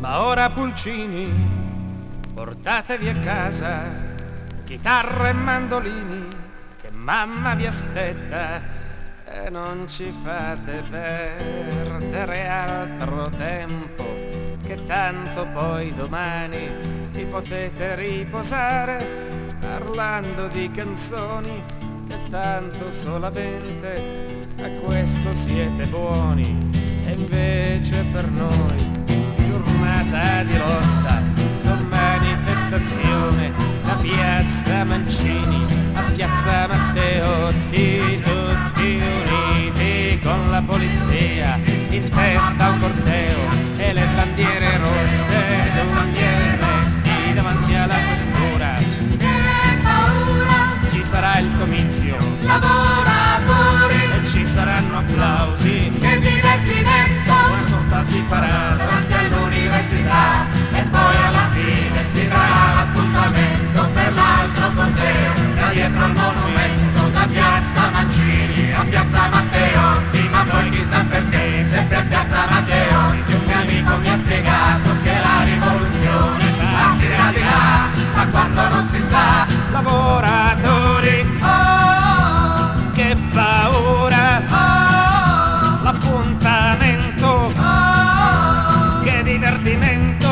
Ma ora pulcini, portatevi a casa chitarra e mandolini, che mamma vi aspetta, e non ci fate perdere altro tempo, che tanto poi domani vi potete riposare parlando di canzoni, che tanto solamente a questo siete buoni. E invece per noi giornata di lotta, con manifestazione da piazza Mancini a piazza Matteotti, tutti uniti con la polizia in testa al corteo e le bandiere rosse sugli elmetti davanti alla questura. Che paura! Ci sarà il comizio, Lavoratori! e ci saranno applausi, Che divertimento! una sosta si farà Davanti all'università e poi alla fine si darà l'appuntamento per l'altro corteo da dietro al monumento, da piazza Mancini a piazza Matteotti. Ma poi chissà perché sempre a piazza Matteotti un mio amico mi ha spiegato che la rivoluzione partirà di là, ma quando non si sa. lavoratori. Oh, Che paura, oh, l'appuntamento, oh, che divertimento.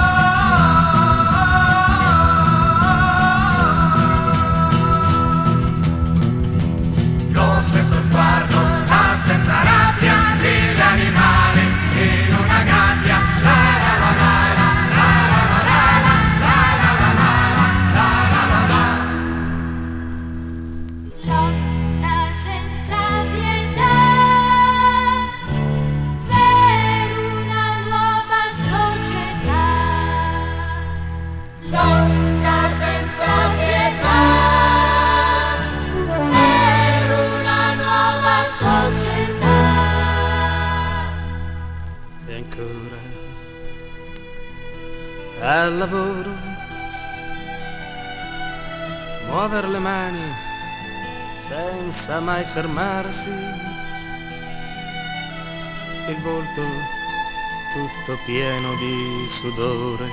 lo stesso sguardo, la stessa rabbia degli animali in una gabbia. La la la la la la la la la la la la la. Lotta senza pietà per una nuova società. Lotta senza pietà per una nuova società. E ancora al lavoro, muover le mani senza mai fermarsi, il volto tutto pieno di sudore,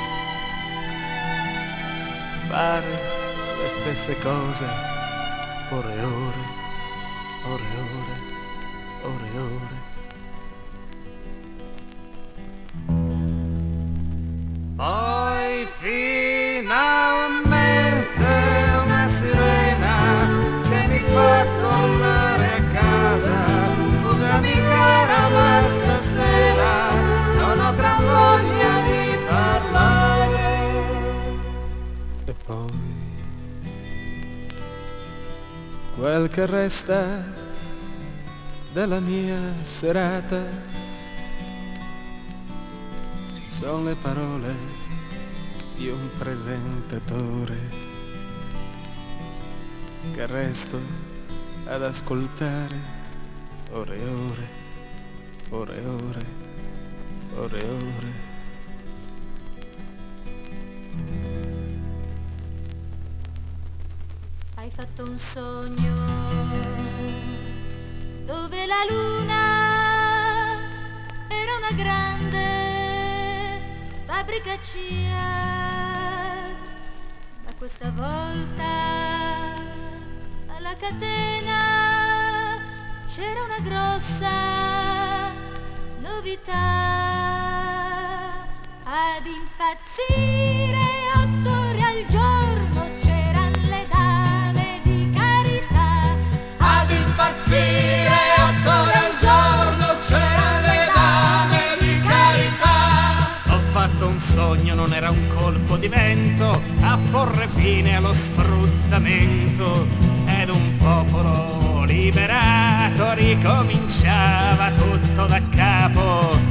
fare le stesse cose ore e ore, ore e ore, ore e ore. Poi finalmente una sirena che mi fa tornare a casa. Scusami cara, ma stasera non ho gran voglia di parlare. E poi quel che resta della mia serata sono le parole di un presentatore che resto ad ascoltare ore e ore, ore e ore, ore e ore. Hai fatto un sogno dove la luna era una grande fabbrica CIA, ma questa volta alla catena c'era una grossa novità. Ad impazzire 8 ore al giorno c'erano le dame di carità. Ad impazzire 8 ore al giorno c'erano le dame di carità. Ho fatto un sogno, non era un colpo di vento a porre fine allo sfruttamento, ed un popolo liberato ricominciava tutto da capo.